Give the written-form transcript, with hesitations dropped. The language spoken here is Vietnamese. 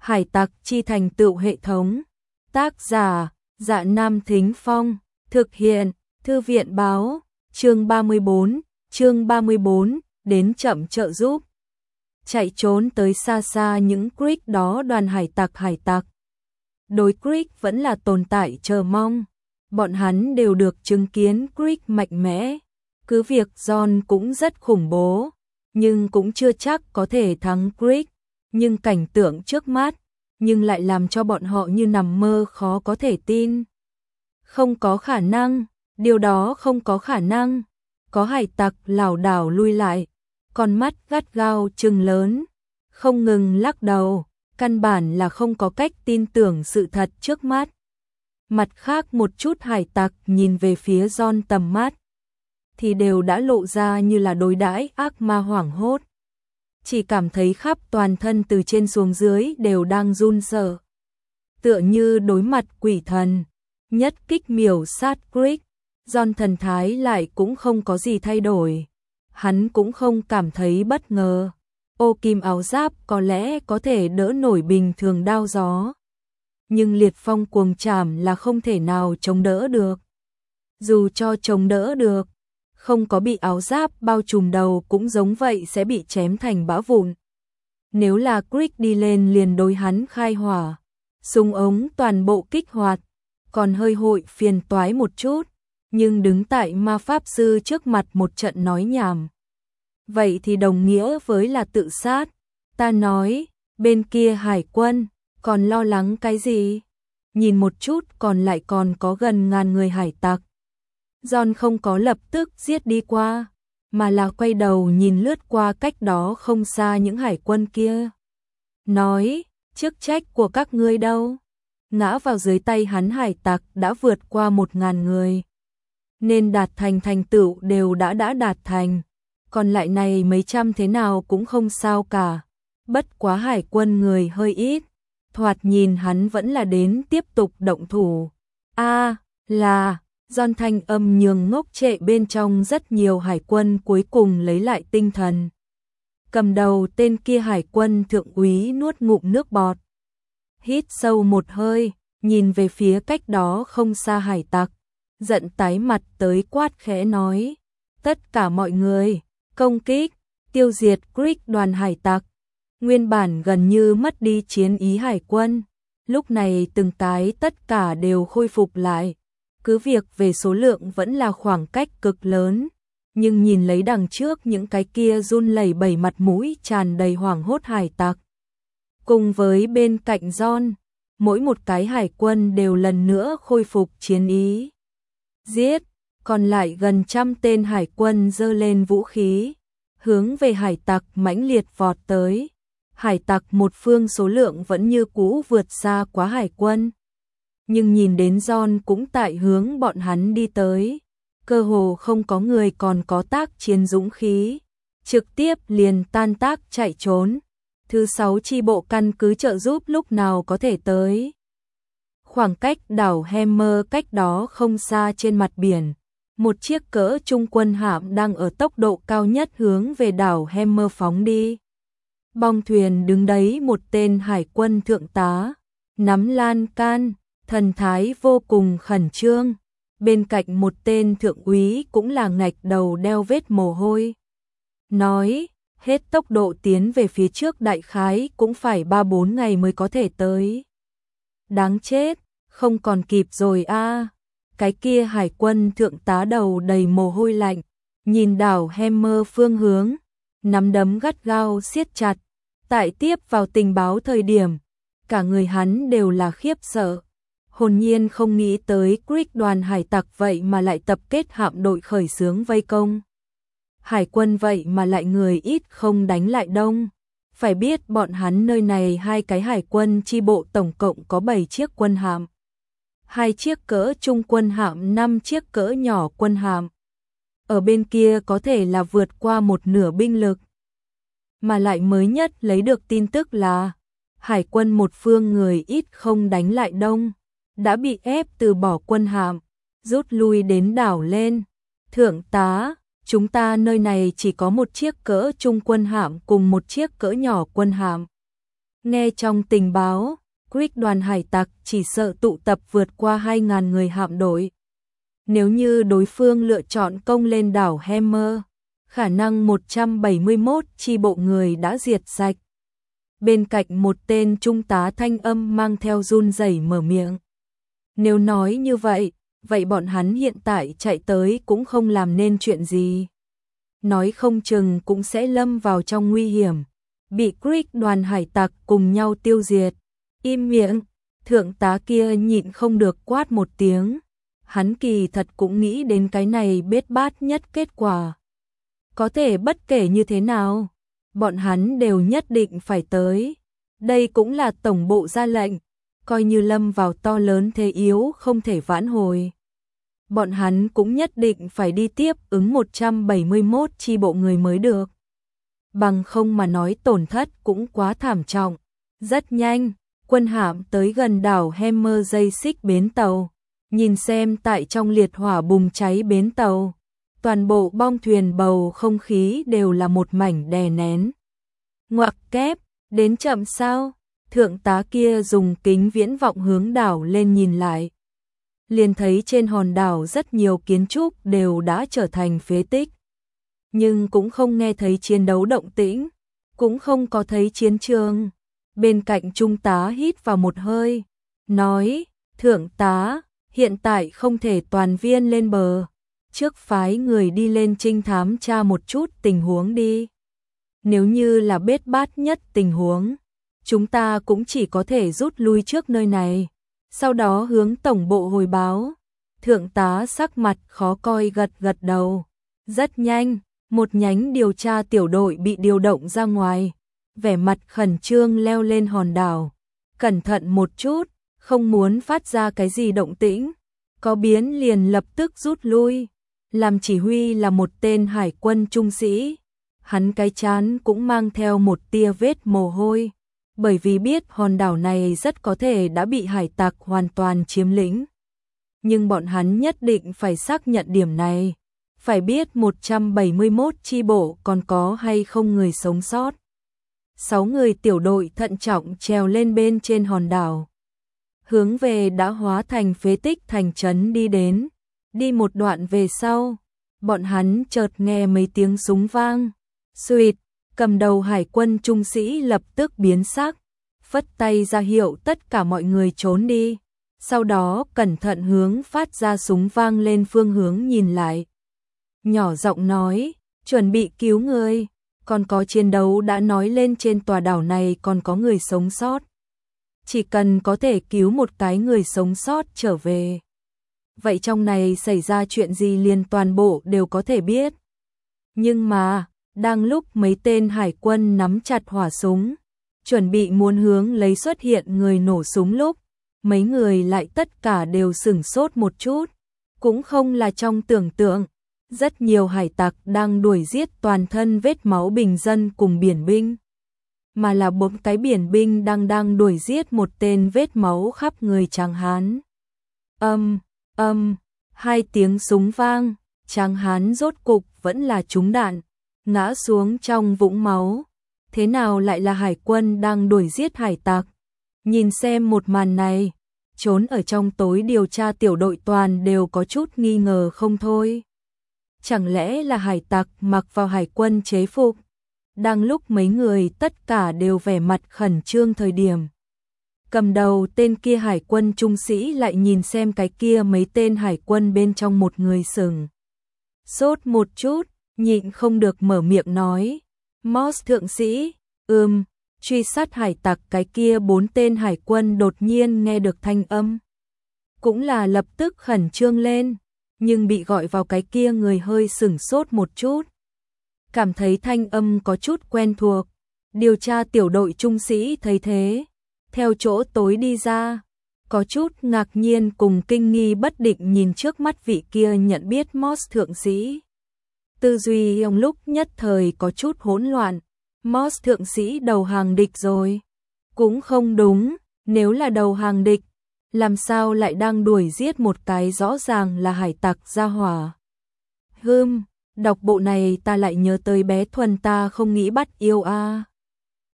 Hải tặc chi thành tựu hệ thống. Tác giả, Dạ Nam Thính Phong. Thực hiện, Thư viện báo. Chương 34, đến chậm trợ giúp. Chạy trốn tới xa xa những Creek đó đoàn hải tặc. Đối Creek vẫn là tồn tại chờ mong. Bọn hắn đều được chứng kiến Creek mạnh mẽ. Cứ việc John cũng rất khủng bố, nhưng cũng chưa chắc có thể thắng Creek. Nhưng cảnh tượng trước mắt, nhưng lại làm cho bọn họ như nằm mơ khó có thể tin. Không có khả năng, điều đó không có khả năng. Có hải tặc lảo đảo lui lại, con mắt gắt gao trừng lớn, không ngừng lắc đầu, căn bản là không có cách tin tưởng sự thật trước mắt. Mặt khác một chút hải tặc nhìn về phía John tầm mắt, thì đều đã lộ ra như là đối đãi ác ma hoảng hốt. Chỉ cảm thấy khắp toàn thân từ trên xuống dưới đều đang run sợ. Tựa như đối mặt quỷ thần, nhất kích miểu sát Creek. John thần thái lại cũng không có gì thay đổi. Hắn cũng không cảm thấy bất ngờ. Ô kim áo giáp có lẽ có thể đỡ nổi bình thường đao gió. Nhưng liệt phong cuồng trảm là không thể nào chống đỡ được. Dù cho chống đỡ được, không có bị áo giáp bao trùm đầu cũng giống vậy sẽ bị chém thành bã vụn. Nếu là Creek đi lên liền đối hắn khai hỏa, súng ống toàn bộ kích hoạt, còn hơi hội phiền toái một chút. Nhưng đứng tại ma pháp sư trước mặt một trận nói nhảm, vậy thì đồng nghĩa với là tự sát. Ta nói, bên kia hải quân, còn lo lắng cái gì? Nhìn một chút còn lại còn có gần 1000 người hải tặc. John không có lập tức giết đi qua, mà là quay đầu nhìn lướt qua cách đó không xa những hải quân kia. Nói, chức trách của các ngươi đâu? Ngã vào dưới tay hắn hải tặc đã vượt qua 1000 người. Nên đạt thành thành tựu đều đã đạt thành, còn lại này mấy trăm thế nào cũng không sao cả. Bất quá hải quân người hơi ít, thoạt nhìn hắn vẫn là đến tiếp tục động thủ. Là, John thanh âm nhường ngốc trệ bên trong rất nhiều hải quân cuối cùng lấy lại tinh thần. Cầm đầu tên kia hải quân thượng úy nuốt ngụm nước bọt. Hít sâu một hơi, nhìn về phía cách đó không xa hải tặc. Giận tái mặt tới quát khẽ nói, tất cả mọi người, công kích, tiêu diệt Creek đoàn hải tặc. Nguyên bản gần như mất đi chiến ý hải quân, lúc này từng cái tất cả đều khôi phục lại. Cứ việc về số lượng vẫn là khoảng cách cực lớn, nhưng nhìn lấy đằng trước những cái kia run lẩy bẩy mặt mũi tràn đầy hoảng hốt hải tặc. Cùng với bên cạnh John, mỗi một cái hải quân đều lần nữa khôi phục chiến ý. Giết, còn lại gần 100 tên hải quân giơ lên vũ khí, hướng về hải tặc mãnh liệt vọt tới. Hải tặc một phương số lượng vẫn như cũ vượt xa quá hải quân. Nhưng nhìn đến John cũng tại hướng bọn hắn đi tới, cơ hồ không có người còn có tác chiến dũng khí, trực tiếp liền tan tác chạy trốn. Thứ 6 chi bộ căn cứ trợ giúp lúc nào có thể tới. Khoảng cách đảo Hammer cách đó không xa trên mặt biển, một chiếc cỡ trung quân hạm đang ở tốc độ cao nhất hướng về đảo Hammer phóng đi. Bong thuyền đứng đấy một tên hải quân thượng tá, nắm lan can, thần thái vô cùng khẩn trương. Bên cạnh một tên thượng úy cũng là ngạch đầu đeo vết mồ hôi. Nói, hết tốc độ tiến về phía trước đại khái cũng phải 3-4 ngày mới có thể tới. Đáng chết, không còn kịp rồi a. Cái kia hải quân thượng tá đầu đầy mồ hôi lạnh, nhìn đảo Hammer phương hướng, nắm đấm gắt gao siết chặt. Tại tiếp vào tình báo thời điểm, cả người hắn đều là khiếp sợ. Hồn nhiên không nghĩ tới Creek đoàn hải tặc vậy mà lại tập kết hạm đội khởi xướng vây công. Hải quân vậy mà lại người ít không đánh lại đông. Phải biết bọn hắn nơi này 2 cái hải quân chi bộ tổng cộng có 7 chiếc quân hạm. 2 chiếc cỡ trung quân hạm, 5 chiếc cỡ nhỏ quân hạm. Ở bên kia có thể là vượt qua một nửa binh lực. Mà lại mới nhất lấy được tin tức là hải quân một phương người ít không đánh lại đông, đã bị ép từ bỏ quân hạm, rút lui đến đảo lên. Thượng tá, chúng ta nơi này chỉ có một chiếc cỡ trung quân hạm cùng một chiếc cỡ nhỏ quân hạm. Nghe trong tình báo, Creek đoàn hải tặc chỉ sợ tụ tập vượt qua 2.000 người hạm đội. Nếu như đối phương lựa chọn công lên đảo Hammer, khả năng 171 chi bộ người đã diệt sạch. Bên cạnh một tên trung tá thanh âm mang theo run rẩy mở miệng. Nếu nói như vậy, vậy bọn hắn hiện tại chạy tới cũng không làm nên chuyện gì. Nói không chừng cũng sẽ lâm vào trong nguy hiểm, bị Creek đoàn hải tặc cùng nhau tiêu diệt. Im miệng, thượng tá kia nhịn không được quát một tiếng. Hắn kỳ thật cũng nghĩ đến cái này bết bát nhất kết quả. Có thể bất kể như thế nào, bọn hắn đều nhất định phải tới. Đây cũng là tổng bộ ra lệnh, coi như lâm vào to lớn thế yếu không thể vãn hồi. Bọn hắn cũng nhất định phải đi tiếp ứng 171 chi bộ người mới được. Bằng không mà nói tổn thất cũng quá thảm trọng. Rất nhanh, quân hạm tới gần đảo Hammer dây xích bến tàu. Nhìn xem tại trong liệt hỏa bùng cháy bến tàu, toàn bộ bong thuyền bầu không khí đều là một mảnh đè nén. Ngoặc kép, đến chậm sao? Thượng tá kia dùng kính viễn vọng hướng đảo lên nhìn lại. Liền thấy trên hòn đảo rất nhiều kiến trúc đều đã trở thành phế tích. Nhưng cũng không nghe thấy chiến đấu động tĩnh, cũng không có thấy chiến trường. Bên cạnh trung tá hít vào một hơi, nói, thượng tá, hiện tại không thể toàn viên lên bờ. Trước phái người đi lên trinh thám tra một chút tình huống đi. Nếu như là bết bát nhất tình huống, chúng ta cũng chỉ có thể rút lui trước nơi này. Sau đó hướng tổng bộ hồi báo. Thượng tá sắc mặt khó coi gật gật đầu. Rất nhanh, một nhánh điều tra tiểu đội bị điều động ra ngoài. Vẻ mặt khẩn trương leo lên hòn đảo. Cẩn thận một chút, không muốn phát ra cái gì động tĩnh. Có biến liền lập tức rút lui. Làm chỉ huy là một tên hải quân trung sĩ. Hắn cái trán cũng mang theo một tia vết mồ hôi. Bởi vì biết hòn đảo này rất có thể đã bị hải tặc hoàn toàn chiếm lĩnh. Nhưng bọn hắn nhất định phải xác nhận điểm này. Phải biết 171 chi bộ còn có hay không người sống sót. 6 người tiểu đội thận trọng trèo lên bên trên hòn đảo. Hướng về đã hóa thành phế tích thành trấn đi đến. Đi một đoạn về sau, bọn hắn chợt nghe mấy tiếng súng vang. Xuỵt, cầm đầu hải quân trung sĩ lập tức biến sắc, phất tay ra hiệu tất cả mọi người trốn đi. Sau đó cẩn thận hướng phát ra súng vang lên phương hướng nhìn lại. Nhỏ giọng nói, chuẩn bị cứu người, còn có chiến đấu đã nói lên trên tòa đảo này còn có người sống sót. Chỉ cần có thể cứu một cái người sống sót trở về. Vậy trong này xảy ra chuyện gì liền toàn bộ đều có thể biết. Nhưng mà, đang lúc mấy tên hải quân nắm chặt hỏa súng, chuẩn bị muốn hướng lấy xuất hiện người nổ súng lúc, mấy người lại tất cả đều sửng sốt một chút, cũng không là trong tưởng tượng. Rất nhiều hải tặc đang đuổi giết toàn thân vết máu bình dân cùng biển binh, mà là 4 cái biển binh đang đuổi giết một tên vết máu khắp người Tráng Hán. Hai tiếng súng vang, Tráng Hán rốt cục vẫn là trúng đạn, ngã xuống trong vũng máu. Thế nào lại là hải quân đang đuổi giết hải tặc? Nhìn xem một màn này, trốn ở trong tối điều tra tiểu đội toàn đều có chút nghi ngờ không thôi. Chẳng lẽ là hải tặc mặc vào hải quân chế phục? Đang lúc mấy người tất cả đều vẻ mặt khẩn trương thời điểm. Cầm đầu tên kia hải quân trung sĩ lại nhìn xem cái kia mấy tên hải quân bên trong một người sừng sốt một chút, nhịn không được mở miệng nói. Moss thượng sĩ, truy sát hải tặc cái kia 4 tên hải quân đột nhiên nghe được thanh âm. Cũng là lập tức khẩn trương lên, nhưng bị gọi vào cái kia người hơi sửng sốt một chút. Cảm thấy thanh âm có chút quen thuộc, điều tra tiểu đội trung sĩ thấy thế, theo chỗ tối đi ra, có chút ngạc nhiên cùng kinh nghi bất định nhìn trước mắt vị kia nhận biết Moss thượng sĩ. Tư duy ông lúc nhất thời có chút hỗn loạn, Moss thượng sĩ đầu hàng địch rồi. Cũng không đúng, nếu là đầu hàng địch, làm sao lại đang đuổi giết một cái rõ ràng là hải tặc gia hỏa. Đọc bộ này ta lại nhớ tới bé Thuần ta không nghĩ bắt yêu a.